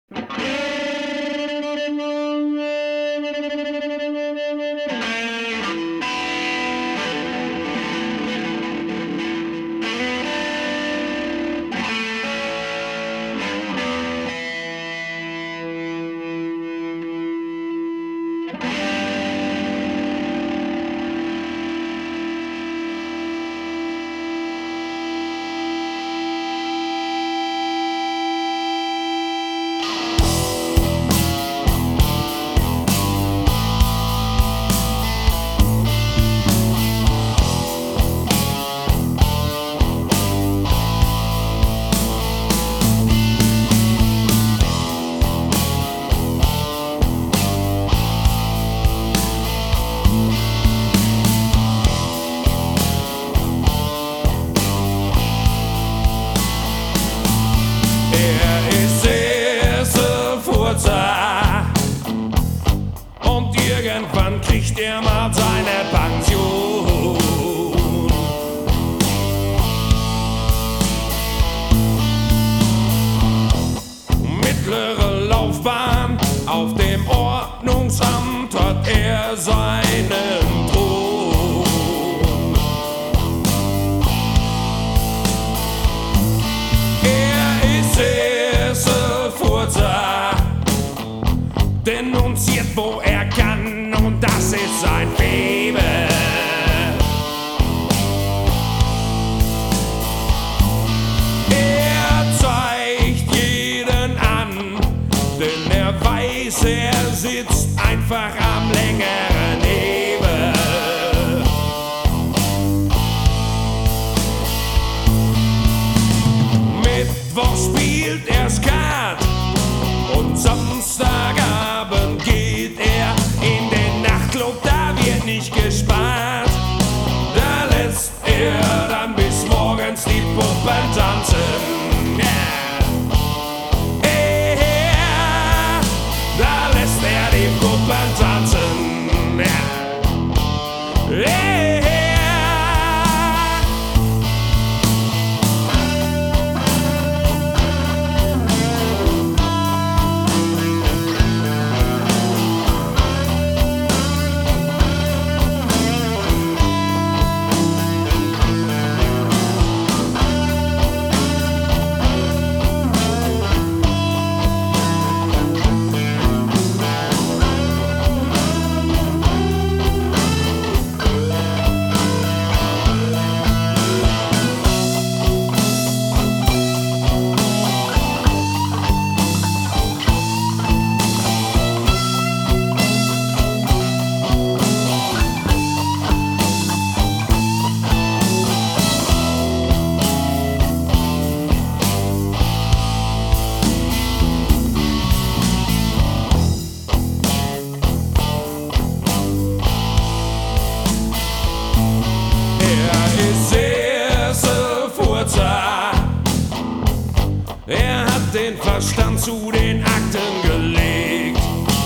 Und irgendwann kriegt er mal seine Pension. Mittlere Laufbahn, auf dem Ordnungsamt hat er seinen Thron. Er ist erster Furzer, denunziert, wo er kann, und das ist sein Faible. Er zeigt jeden an, denn er weiß, er sitzt einfach am längeren Hebel. Mittwoch spielt er Skat und Samstagabend geht er in den Nachtclub, da wird nicht gespart. Da lässt er dann bis morgens die Puppen tanzen. Da lässt er die Puppen tanzen. Er hat den Verstand zu den Akten gelegt.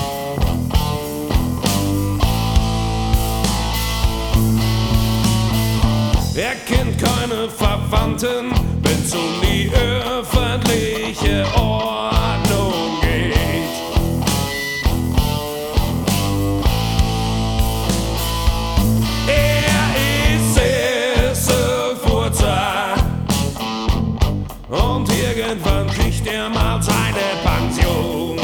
Er kennt keine Verwandten, wenn's um die öffentliche Ordnung geht. Er ist Furzer und irgendwann kriegt er mal seine Pension.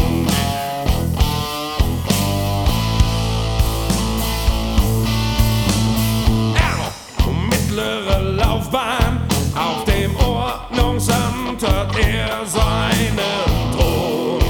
Mittlere Laufbahn, auf dem Ordnungsamt hat er seinen Thron.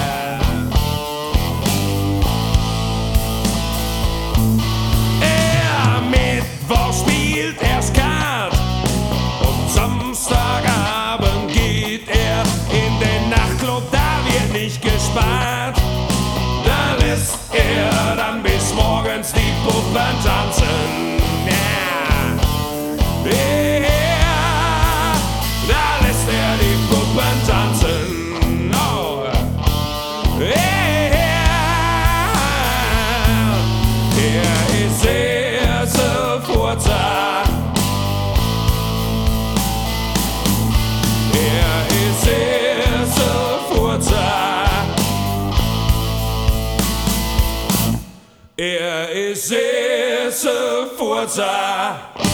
Mittwoch spielt er Skat und Samstagabend geht er in den Nachtclub, da wird nicht gespart. Da lässt er dann bis morgens die Puppen tanzen. Da lässt er die Puppen tanzen. Oh. Er ist erster Furzer. Er ist erster Furzer. Er ist sehr Furzer.